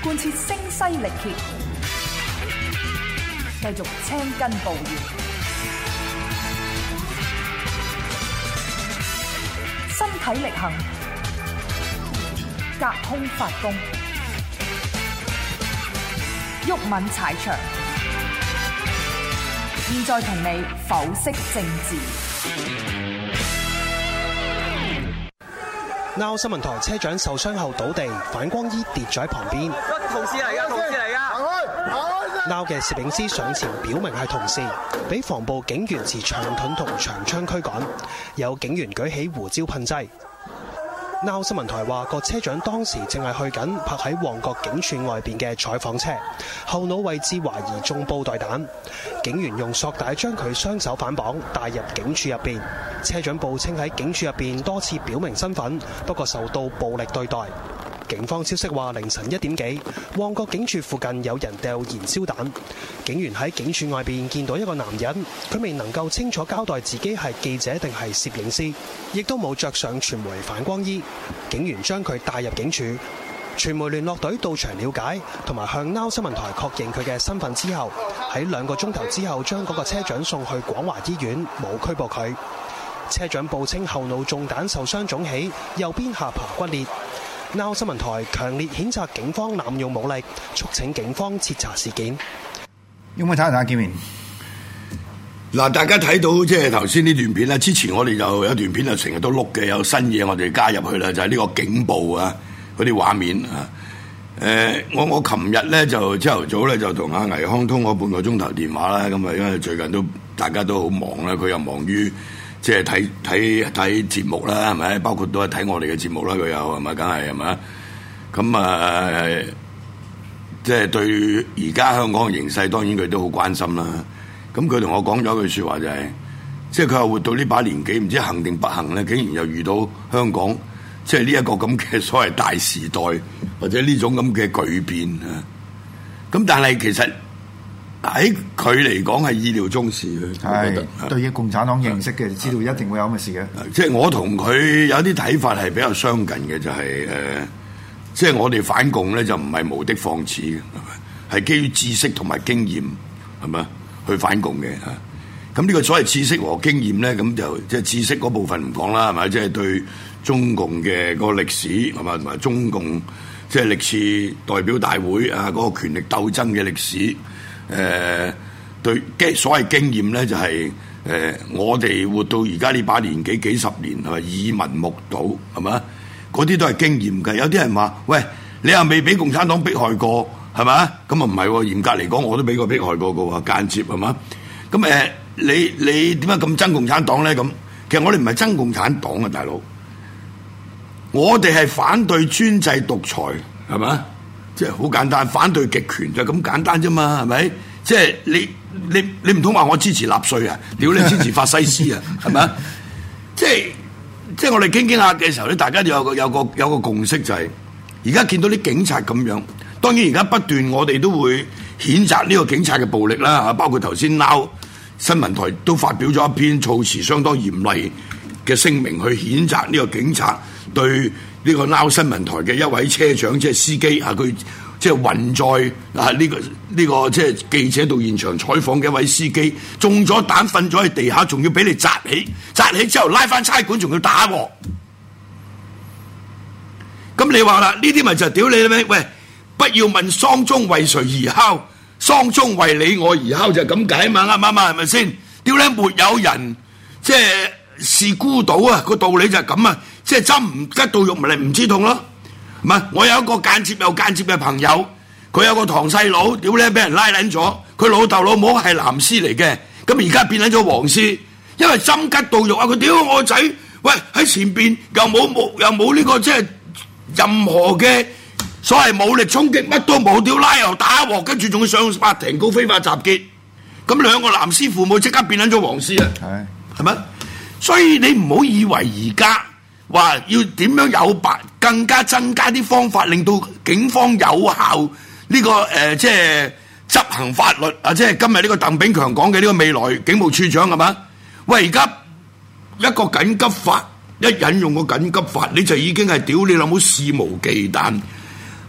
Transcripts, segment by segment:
貫徹聲嘶力竭，繼續青筋暴現，身體力行，隔空發功，毓民踩場。現在同你剖析政治。 Now 新聞台車長受傷後倒地，反光衣跌咗喺旁邊。 同事嚟噶。 Now 嘅攝影師上前表明係同事，俾防暴警員持長盾同長槍驅趕，有警員舉起胡椒噴劑。Now 新聞台話個車長當時正係去緊泊喺旺角警署外邊嘅採訪車，後腦位置懷疑中布袋彈，警員用索帶將佢雙手反綁帶入警署入邊。車長報稱喺警署入邊多次表明身份，不過受到暴力對待。警方消息話凌晨1點幾，旺角警署附近有人掉燃燒彈，警員喺警署外邊見到一個男人，佢未能夠清楚交代自己係記者定係攝影師，亦都冇着上傳媒反光衣。警員將佢帶入警署，傳媒聯絡隊到場了解，同埋向 Now 新聞台確認佢嘅身份之後，喺2個鐘頭之後將嗰個車長送去廣華醫院，冇拘捕佢。車長報稱後腦中彈受傷腫起，右邊下巴骨裂。Now 新聞台強烈譴責警方濫用武力，促請警方徹查事件。 有冇睇下見面？ 嗱，大家睇到即係頭先呢段片啦。之前我哋就有段片就成日都碌嘅，有新嘢我哋加入去啦，就係呢個警報啊嗰啲畫面啊。我琴日咧就朝頭早咧就同阿倪匡通咗半個鐘頭電話啦。咁啊，因為最近都大家都好忙啦，佢又忙於即係睇節目啦，係咪？包括都係睇我哋嘅節目啦，佢又係咪？梗係咪？咁啊，即係對而家香港嘅形勢，當然佢都好關心啦。咁佢同我講咗一句説話就係，即係佢話活到呢把年紀，唔知幸定不幸咧，竟然又遇到香港即係呢一個咁嘅所謂大時代，或者呢種咁嘅巨變啊。咁但係其實喺佢嚟講係意料中事嘅，我覺得對於共產黨認識嘅，知道一定會有咁嘅事嘅。 即係我同佢有啲睇法係比較相近嘅，就係即係我哋反共咧就唔係無的放矢嘅，係基於知識同埋經驗係咪去反共嘅嚇。咁呢個所謂知識和經驗咧，咁就即係知識嗰部分唔講啦，係咪？即係對中共嘅嗰個歷史係嘛，同埋中共即係歷次代表大會啊嗰個權力鬥爭嘅歷史。對所謂經驗咧，就係我哋活到而家呢把年紀幾十年係咪耳聞目睹係嘛？嗰啲都係經驗㗎。有啲人話：喂，你又未俾共產黨迫害過係嘛？咁啊唔係喎，嚴格嚟講，我都俾佢迫害過嘅喎，間接係嘛？咁你點解咁憎共產黨咧？咁其實我哋唔係憎共產黨啊，大佬，我哋係反對專制獨裁係嘛？即係好簡單，反對極權就咁簡單啫嘛，係咪？即係你唔通話我支持納粹啊？屌你支持法西斯啊？係咪？即係我哋傾下嘅時候咧，大家有個共識就係，而家見到啲警察咁樣，當然而家不斷我哋都會譴責呢個警察嘅暴力啦嚇，包括頭先 Now 新聞台都發表咗一篇措辭相當嚴厲嘅聲明去譴責呢個警察對呢個 Now 新聞台嘅一位車長即係司機啊，佢即係運載啊呢個即係記者到現場採訪嘅一位司機中咗彈瞓咗喺地下，仲要俾你擲起之後拉翻差館，仲要打喎。咁你話啦，呢啲咪就屌你啦咩？喂，不要問喪鐘為誰而敲，喪鐘為你我而敲就係咁解嘛，啱唔啱啊？係咪先？屌你，沒有人即係是孤島啊！個道理就係咁啊！即係針唔吉到肉咪嚟唔知痛咯。唔係，我有一個間接又間接嘅朋友，佢有個堂細佬，屌你俾人拉撚咗，佢老豆老母係藍絲嚟嘅，咁而家變撚咗黃絲，因為針吉到肉啊！佢屌我個仔，喂喺前邊又冇呢個即係任何嘅所謂武力衝擊，乜都冇，屌拉又打鑊，跟住仲要上法庭告非法集結，咁兩個藍絲父母即刻變撚咗黃絲啊！係咪？所以你唔好以為而家話要點樣更加增加啲方法，令到警方有效呢個即係執行法律啊！即係今日呢個鄧炳強講嘅呢個未來警務處長係嘛？喂，而家一個緊急法，一引用個緊急法，你就已經係屌你老母肆無忌憚，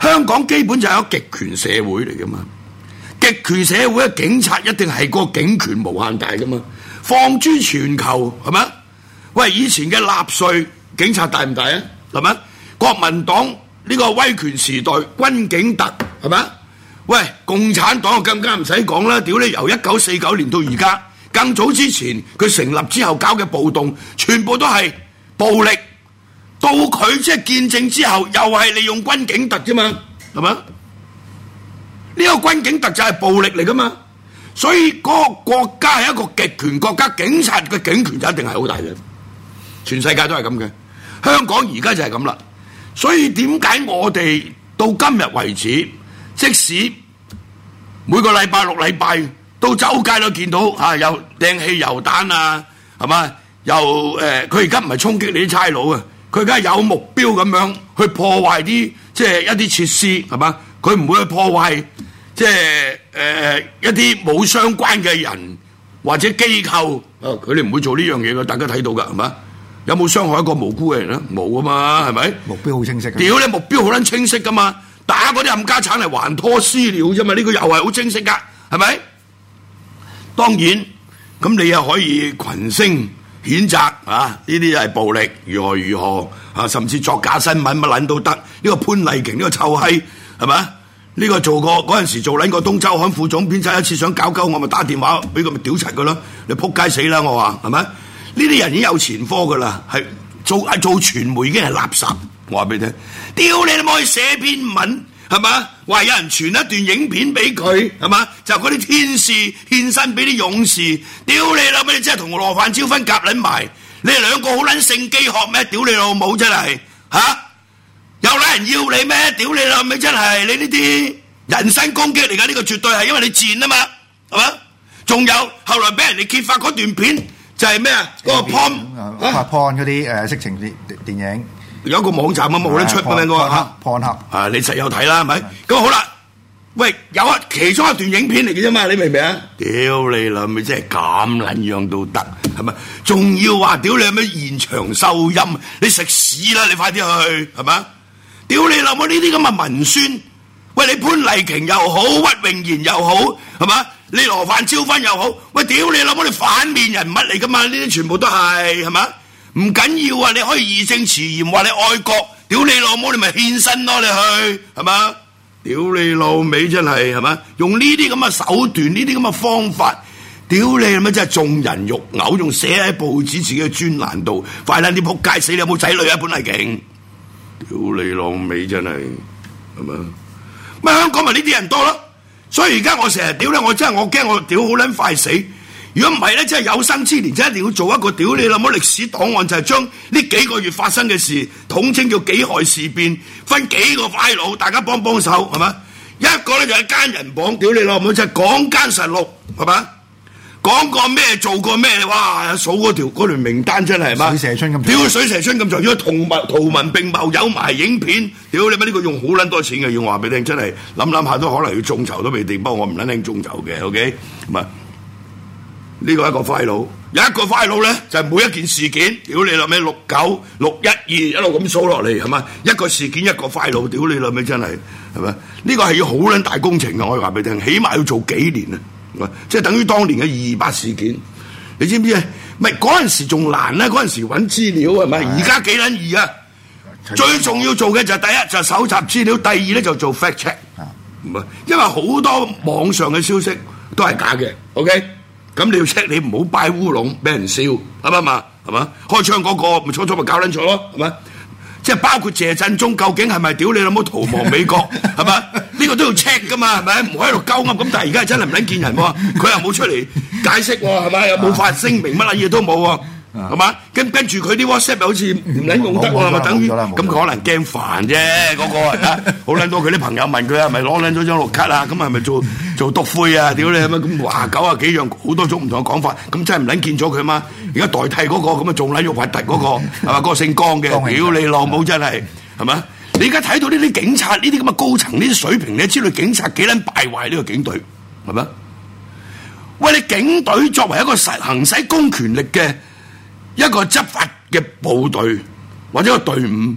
香港基本就係一個極權社會嚟噶嘛，極權社會嘅警察一定係個警權無限大噶嘛，放諸全球係咪？喂，以前嘅納粹警察大唔大啊？係咪？國民黨呢個威權時代軍警特係咪？喂，共產黨更加唔使講啦，屌你由1949年到而家，更早之前佢成立之後搞嘅暴動，全部都係暴力。到佢即係建政之後，又係利用軍警特啫嘛，係嘛？呢個軍警特就係暴力嚟噶嘛，所以嗰個國家係一個極權國家，警察嘅警權就一定係好大嘅，全世界都係咁嘅。香港而家就係咁啦，所以點解我哋到今日為止，即使每個禮拜6禮拜到周街都見到嚇，有掟汽油彈啊，係嘛？又佢而家唔係衝擊你啲差佬啊！佢而家有目標咁樣去破壞啲即係一啲設施係嘛？佢唔會去破壞即係一啲冇相關嘅人或者機構佢哋唔會做呢樣嘢嘅，大家睇到㗎係嘛？有冇傷害一個無辜嘅人咧？冇啊嘛，係咪？目標好清晰。屌你目標好撚清晰㗎嘛！打嗰啲冚家產嚟還拖私了啫嘛！呢個又係好清晰㗎，係咪？當然咁你又可以群聲譴責啊！呢啲係暴力，如何如何啊？甚至作假新聞乜撚都得。呢個潘麗瓊呢個臭閪係咪？呢個做過嗰陣時做撚個東周刊副總編輯，一次想搞鳩我咪打電話俾佢咪屌柒佢咯！你撲街死啦！我話係咪？呢啲人已經有前科㗎啦，係做傳媒已經係垃圾。我話俾你聽，屌你都冇去寫篇文係嘛？話有人傳一段影片俾佢係嘛？就嗰啲天使獻身俾啲勇士，屌你老母！你真係同羅范椒芬夾撚埋，你哋兩個好撚性機學咩？屌你老母真係嚇！有撚人要你咩？屌你老母真係！你呢啲人身攻擊嚟㗎，呢個絕對係因為你賤啊嘛，係嘛？仲有後來俾人哋揭發嗰段片就係咩啊？嗰個 porn 嗰啲色情電影。 有一個網站啊，冇得出咁樣嘅嚇，啊你實有睇啦，係咪？咁好啦，喂，有其中一段影片嚟嘅啫嘛，你明唔明啊？屌你啦，咪真係咁撚樣都得，係咪？仲要話屌你有咩現場收音？你食屎啦！你快啲去，係咪？屌你老母呢啲咁嘅文宣，喂你潘麗瓊又好，屈穎妍又好，係嘛？你羅范椒芬又好，喂屌你老母你反面人物嚟噶嘛？呢啲全部都係嘛？唔緊要啊！你可以義正辭嚴話你愛國，屌你老母你咪獻身咯！你去係嘛？屌你老味真係係嘛？用呢啲咁嘅手段，呢啲咁嘅方法，屌你咁樣真係眾人欲嘔，仲寫喺報紙自己嘅專欄度，快撚啲仆街死！你有冇仔女啊？本嚟勁，屌你老味真係係嘛？咪香港咪呢啲人多咯，所以而家我成日屌咧，我真係我驚我屌好撚快死。如果唔係咧，真係有生之年，真係一定要做一個屌你老母歷史檔案，就係將呢幾個月發生嘅事統稱叫幾害事變，分幾個 file， 大家幫幫手係嘛？一個咧就係奸人榜，屌你老母就係講奸實錄係嘛？講過咩做過咩？哇！數嗰條名單真係係嘛？水蛇春咁，屌水蛇春咁長，如果圖文並茂有埋影片，屌你乜呢個用好撚多錢嘅，要話俾你聽，真係諗下都可能要眾籌都未定，不過我唔撚興眾籌嘅 ，OK 咁啊。呢個一個 file， 有一個 file 咧就係每一件事件，屌你老味69、612一路咁數落嚟係嘛？一個事件一個 file， 屌你老味真係係咪？呢個係要好撚大工程嘅，我話俾你聽，起碼要做幾年啊！即係等於當年嘅228事件，你知唔知啊？唔係嗰陣時仲難咧，嗰陣時揾資料係咪？而家幾撚易啊！最重要做嘅就係第一就係搜集資料，第二咧就做 fact check， 唔係因為好多網上嘅消息都係假嘅 ，OK？咁你要 check， 你唔好擺烏龍，俾人笑，啱唔啱？係嘛？開槍嗰個咪初咪搞撚錯咯，係咪？即係包括謝振中究竟係咪屌你老母逃亡美國，係嘛？呢個都要 check 噶嘛，係咪？唔好喺度鳩噏咁，但係而家真係唔撚見人喎，佢又冇出嚟解釋喎，係咪？又冇發聲明，乜嘢都冇喎。係嘛？跟住佢啲 WhatsApp 又好似唔撚用得喎，咪等於咁佢可能驚煩啫。嗰個好撚多佢啲朋友問佢係咪攞撚咗張綠卡啊？咁係咪做篤灰啊？屌你係咪咁話90幾樣好多種唔同嘅講法？咁真係唔撚見咗佢嘛？而家代替嗰個咁啊，仲撚肉核突嗰個係嘛？嗰個姓江嘅，屌你老母真係係嘛？你而家睇到呢啲警察呢啲咁嘅高層呢啲水平，你知道警察幾撚敗壞呢個警隊係咪？喂，你警隊作為一個行使公權力嘅一個執法嘅部隊或者個隊伍，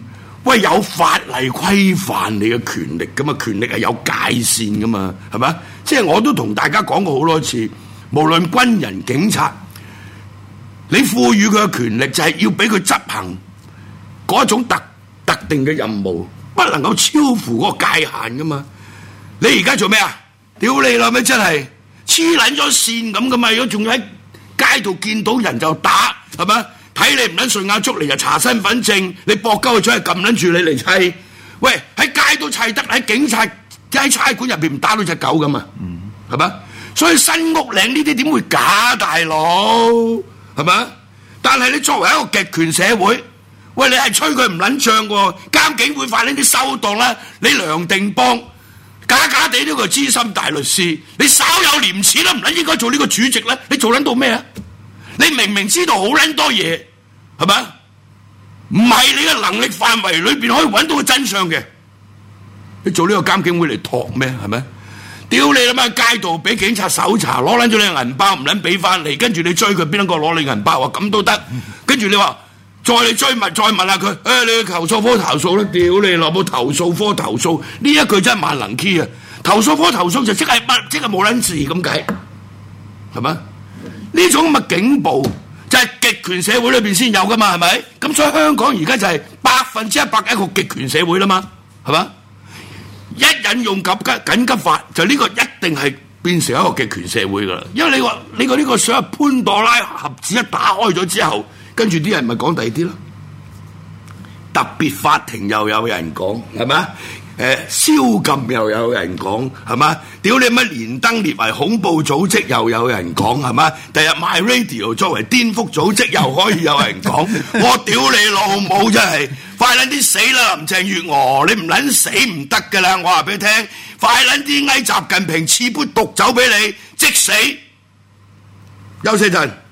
喂，有法例規範你嘅權力噶嘛？權力係有界線噶嘛？係咪？即係我都同大家講過好多次，無論軍人、警察，你賦予佢嘅權力就係要俾佢執行嗰一種特定嘅任務，不能夠超乎嗰個界限噶嘛？你而家做咩啊？屌你啦咩！真係黐撚咗線咁噶嘛？如果仲要喺街度見到人就打，係咪？睇你唔撚順眼，捉嚟就查身份證，你搏鳩佢出去撳撚住你嚟砌。喂，喺街都砌得，喺警察喺差館入邊唔打到隻狗咁嘛？係咪？所以新屋嶺呢啲點會假，大佬係咪？但係你作為一個極權社會，喂，你係吹佢唔撚脹喎，監警會快啲收檔啦！你梁定邦假假地呢個資深大律師，你稍有廉恥都唔撚應該做呢個主席咧，你做撚到咩啊？你明明知道好撚多嘢，係咪？唔係你嘅能力範圍裏邊可以揾到個真相嘅，你做呢個監警會嚟托咩？係咪？屌你啦嘛！街道俾警察搜查，攞撚咗你嘅銀包，唔撚俾翻嚟，跟住你追佢邊一個攞你銀包啊？咁都得？跟住你話再你追問，再問下佢，你去投訴科投訴啦！屌你落冇投訴科投訴呢一句真係萬能 key 啊！投訴科投訴就即係乜？即係冇撚事咁解，係咪？呢種咁嘅警暴就係極權社會裏邊先有噶嘛，係咪？咁所以香港而家就係100%一個極權社會啦嘛，係嘛？一引用緊急法就呢個一定係變成一個極權社會噶啦，因為你個呢個所謂潘多拉盒子一打開咗之後，跟住啲人咪講第二啲咯。特別法庭又有人講，係咪？宵禁又有人講，係嘛？屌你乜連登列為恐怖組織又有人講，係嘛？第日 My Radio 作為顛覆組織又可以有人講，我屌你老母真係快撚啲死啦！林鄭月娥，你唔撚死唔得噶啦！我話俾你聽，快撚啲嗌習近平賜杯毒酒俾你，即死。休息陣。